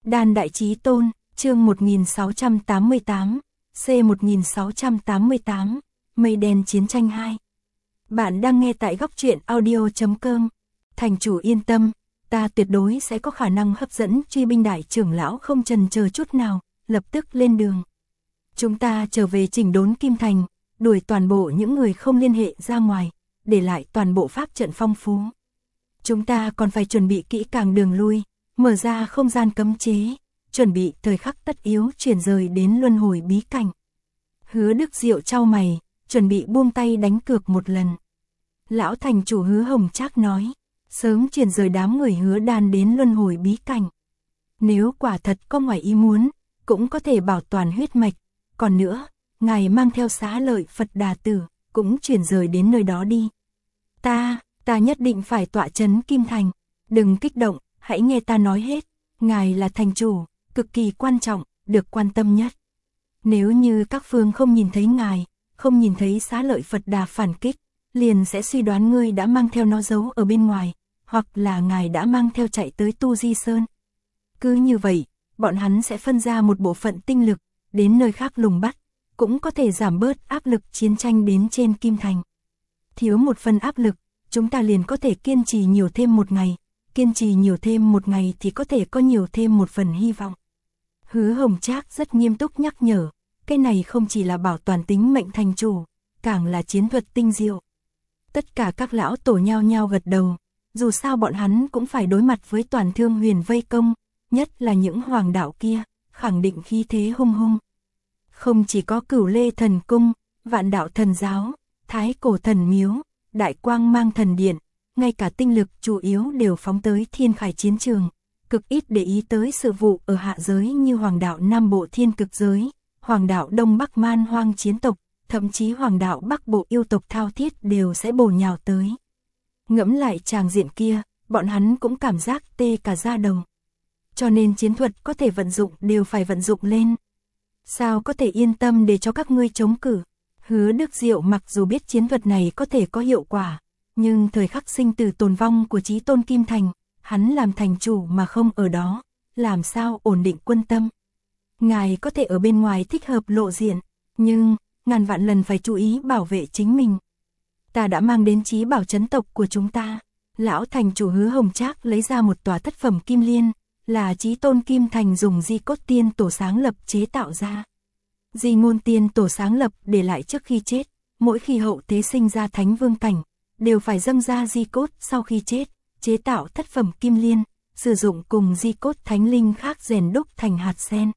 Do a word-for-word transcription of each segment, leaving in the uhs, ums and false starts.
Đan Đại Chí Tôn, chương một nghìn sáu trăm tám mươi tám, C một nghìn sáu trăm tám mươi tám, Mây Đen Chiến Tranh hai. Bạn đang nghe tại góc truyện audio chấm com. Thành chủ yên tâm, ta tuyệt đối sẽ có khả năng hấp dẫn truy binh đại trưởng lão không chần chờ chút nào, lập tức lên đường. Chúng ta trở về chỉnh đốn Kim Thành, đuổi toàn bộ những người không liên hệ ra ngoài, để lại toàn bộ pháp trận phong phú. Chúng ta còn phải chuẩn bị kỹ càng đường lui, mở ra không gian cấm chế, chuẩn bị thời khắc tất yếu chuyển rời đến luân hồi bí cảnh. Hứa Đức Diệu chau mày, chuẩn bị buông tay đánh cược một lần. Lão thành chủ Hứa Hồng Trác nói, sớm chuyển rời đám người Hứa Đan đến luân hồi bí cảnh. Nếu quả thật có ngoài ý muốn, cũng có thể bảo toàn huyết mạch. Còn nữa, ngài mang theo Xá Lợi Phật Đà Tử, cũng chuyển rời đến nơi đó đi. Ta, ta nhất định phải tọa trấn Kim Thành. Đừng kích động, hãy nghe ta nói hết. Ngài là thành chủ, cực kỳ quan trọng, được quan tâm nhất. Nếu như các phương không nhìn thấy ngài, không nhìn thấy Xá Lợi Phật Đà phản kích, liền sẽ suy đoán ngươi đã mang theo nó giấu ở bên ngoài, hoặc là ngài đã mang theo chạy tới Tu Di Sơn. Cứ như vậy, bọn hắn sẽ phân ra một bộ phận tinh lực, đến nơi khác lùng bắt, cũng có thể giảm bớt áp lực chiến tranh đến trên Kim Thành. Thiếu một phần áp lực, chúng ta liền có thể kiên trì nhiều thêm một ngày, kiên trì nhiều thêm một ngày thì có thể có nhiều thêm một phần hy vọng. Hứa Hồng Trác rất nghiêm túc nhắc nhở, cái này không chỉ là bảo toàn tính mệnh thành chủ, càng là chiến thuật tinh diệu. Tất cả các lão tổ nhao nhao gật đầu, dù sao bọn hắn cũng phải đối mặt với toàn Thương Huyền vây công, nhất là những hoàng đạo kia, khẳng định khí thế hung hung. Không chỉ có Cửu Lê Thần Cung, Vạn Đạo Thần Giáo, Thái Cổ Thần Miếu, Đại Quang Mang Thần Điện, ngay cả tinh lực chủ yếu đều phóng tới Thiên Khải chiến trường, cực ít để ý tới sự vụ ở hạ giới như Hoàng đạo Nam Bộ Thiên Cực giới, Hoàng đạo Đông Bắc Man Hoang chiến tộc, thậm chí Hoàng đạo Bắc Bộ yêu tộc Thao Thiết đều sẽ bổ nhào tới. Ngẫm lại tràng diện kia, bọn hắn cũng cảm giác tê cả da đầu. Cho nên chiến thuật có thể vận dụng đều phải vận dụng lên. Sao có thể yên tâm để cho các ngươi chống cự? Hứa Đức Diệu mặc dù biết chiến thuật này có thể có hiệu quả, nhưng thời khắc sinh tử tồn vong của Chí Tôn Kim Thành, hắn làm thành chủ mà không ở đó, làm sao ổn định quân tâm? Ngài có thể ở bên ngoài thích hợp lộ diện, nhưng ngàn vạn lần phải chú ý bảo vệ chính mình. Ta đã mang đến chí bảo trấn tộc của chúng ta. Lão thành chủ Hứa Hồng Trác lấy ra một tòa thất phẩm kim liên, là Chí Tôn Kim Thành dùng Di Cốt Tiên Tổ sáng lập chế tạo ra. Di Ngôn Tiên Tổ sáng lập để lại trước khi chết, mỗi khi hậu thế sinh ra thánh vương cảnh, đều phải dâng ra di cốt sau khi chết, chế tạo thất phẩm kim liên, sử dụng cùng di cốt thánh linh khác rèn đúc thành hạt sen.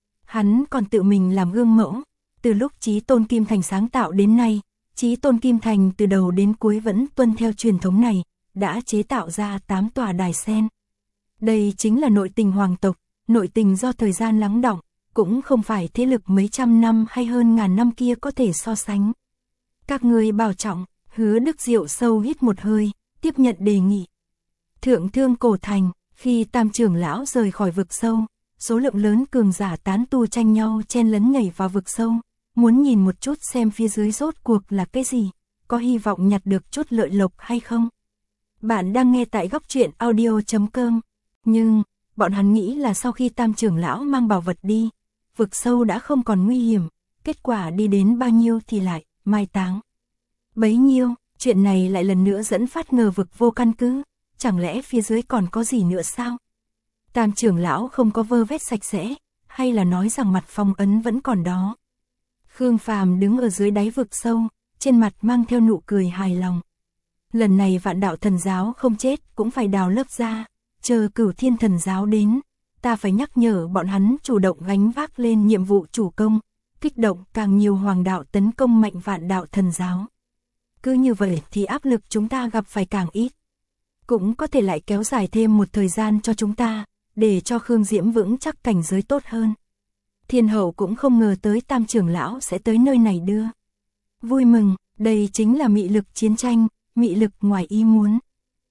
Hắn còn tự mình làm gương mẫu, từ lúc Chí Tôn Kim Thành sáng tạo đến nay, Chí Tôn Kim Thành từ đầu đến cuối vẫn tuân theo truyền thống này, đã chế tạo ra tám tòa đài sen. Đây chính là nội tình hoàng tộc, nội tình do thời gian lắng đọng, cũng không phải thế lực mấy trăm năm hay hơn ngàn năm kia có thể so sánh. Các ngươi bảo trọng. Hứa Đức Diệu sâu hít một hơi, tiếp nhận đề nghị. Thượng Thương Cổ Thành, khi Tam trưởng lão rời khỏi vực sâu, số lượng lớn cường giả tán tu tranh nhau chen lấn nhảy vào vực sâu, muốn nhìn một chút xem phía dưới rốt cuộc là cái gì, có hy vọng nhặt được chút lợi lộc hay không. Bạn đang nghe tại góc truyện audio chấm com, nhưng bọn hắn nghĩ là sau khi Tam trưởng lão mang bảo vật đi, vực sâu đã không còn nguy hiểm, kết quả đi đến bao nhiêu thì lại mai táng. Bấy nhiêu, chuyện này lại lần nữa dẫn phát ngờ vực vô căn cứ, chẳng lẽ phía dưới còn có gì nữa sao? Tam trưởng lão không có vơ vét sạch sẽ, hay là nói rằng mặt phong ấn vẫn còn đó? Khương Phàm đứng ở dưới đáy vực sâu, trên mặt mang theo nụ cười hài lòng. Lần này Vạn Đạo Thần Giáo không chết cũng phải đào lớp ra, chờ Cửu Thiên Thần Giáo đến, ta phải nhắc nhở bọn hắn chủ động gánh vác lên nhiệm vụ chủ công, kích động càng nhiều hoàng đạo tấn công mạnh Vạn Đạo Thần Giáo. Cứ như vậy thì áp lực chúng ta gặp phải càng ít. Cũng có thể lại kéo dài thêm một thời gian cho chúng ta, để cho Khương Diễm vững chắc cảnh giới tốt hơn. Thiên hậu cũng không ngờ tới Tam trưởng lão sẽ tới nơi này đưa. Vui mừng, đây chính là mị lực chiến tranh, mị lực ngoài ý muốn.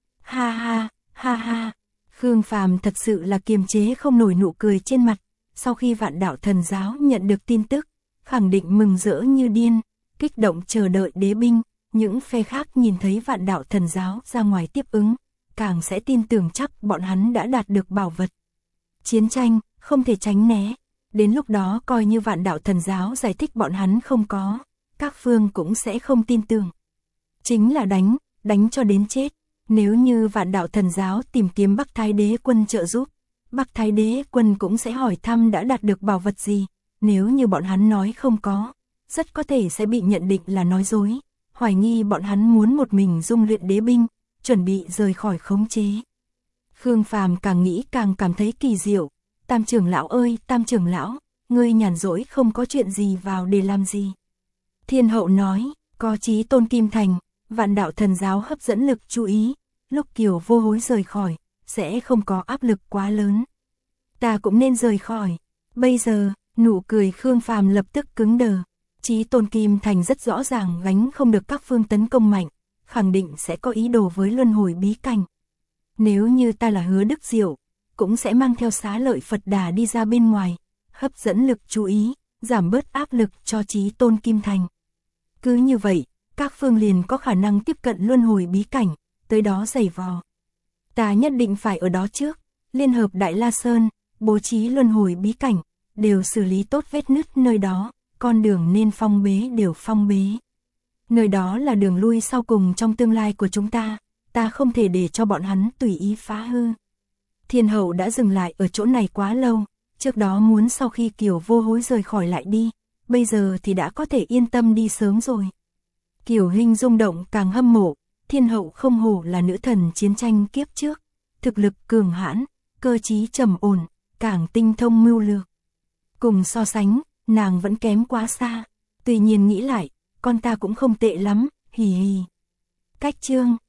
Ha ha, ha ha. Khương Phàm thật sự là kiềm chế không nổi nụ cười trên mặt, sau khi Vạn Đạo Thần Giáo nhận được tin tức, khẳng định mừng rỡ như điên, kích động chờ đợi đế binh. Những phe khác nhìn thấy Vạn Đạo Thần Giáo ra ngoài tiếp ứng, càng sẽ tin tưởng chắc bọn hắn đã đạt được bảo vật. Chiến tranh, không thể tránh né. Đến lúc đó coi như Vạn Đạo Thần Giáo giải thích bọn hắn không có, các phương cũng sẽ không tin tưởng. Chính là đánh, đánh cho đến chết. Nếu như Vạn Đạo Thần Giáo tìm kiếm Bắc Thái Đế Quân trợ giúp, Bắc Thái Đế Quân cũng sẽ hỏi thăm đã đạt được bảo vật gì. Nếu như bọn hắn nói không có, rất có thể sẽ bị nhận định là nói dối, hoài nghi bọn hắn muốn một mình dung luyện đế binh, chuẩn bị rời khỏi khống chế. Khương Phàm càng nghĩ càng cảm thấy kỳ diệu. Tam trưởng lão ơi, Tam trưởng lão, ngươi nhàn rỗi không có chuyện gì vào để làm gì? Thiên hậu nói, có Chí Tôn Kim Thành, Vạn Đạo Thần Giáo hấp dẫn lực chú ý, lúc Kiều Vô Hối rời khỏi, sẽ không có áp lực quá lớn. Ta cũng nên rời khỏi. Bây giờ, nụ cười Khương Phàm lập tức cứng đờ. Chí Tôn Kim Thành rất rõ ràng gánh không được các phương tấn công mạnh, khẳng định sẽ có ý đồ với luân hồi bí cảnh. Nếu như ta là Hứa Đức Diệu, cũng sẽ mang theo Xá Lợi Phật Đà đi ra bên ngoài, hấp dẫn lực chú ý, giảm bớt áp lực cho Chí Tôn Kim Thành. Cứ như vậy, các phương liền có khả năng tiếp cận luân hồi bí cảnh, tới đó giày vò. Ta nhất định phải ở đó trước, liên hợp Đại La Sơn, bố trí luân hồi bí cảnh, đều xử lý tốt vết nứt nơi đó, con đường nên phong bế đều phong bế. Nơi đó là đường lui sau cùng trong tương lai của chúng ta, ta không thể để cho bọn hắn tùy ý phá hư. Thiên hậu đã dừng lại ở chỗ này quá lâu, trước đó muốn sau khi Kiều Vô Hối rời khỏi lại đi, bây giờ thì đã có thể yên tâm đi sớm rồi. Kiều Hinh rung động càng hâm mộ, thiên hậu không hổ là nữ thần chiến tranh kiếp trước, thực lực cường hãn, cơ trí trầm ổn, càng tinh thông mưu lược. Cùng so sánh, nàng vẫn kém quá xa, tuy nhiên nghĩ lại, con ta cũng không tệ lắm, hì hì. Cách chương